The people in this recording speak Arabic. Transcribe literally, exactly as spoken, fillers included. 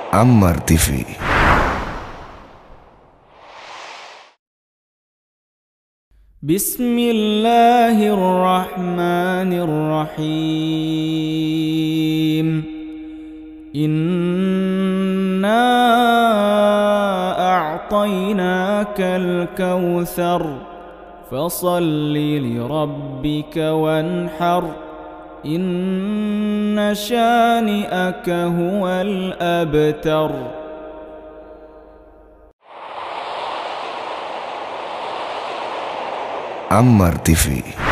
Ammar T V. بسم الله الرحمن الرحيم. إنا أعطيناك الكوثر فصل لربك وانحر إن شانئك هو الأبتر. Ammar T V.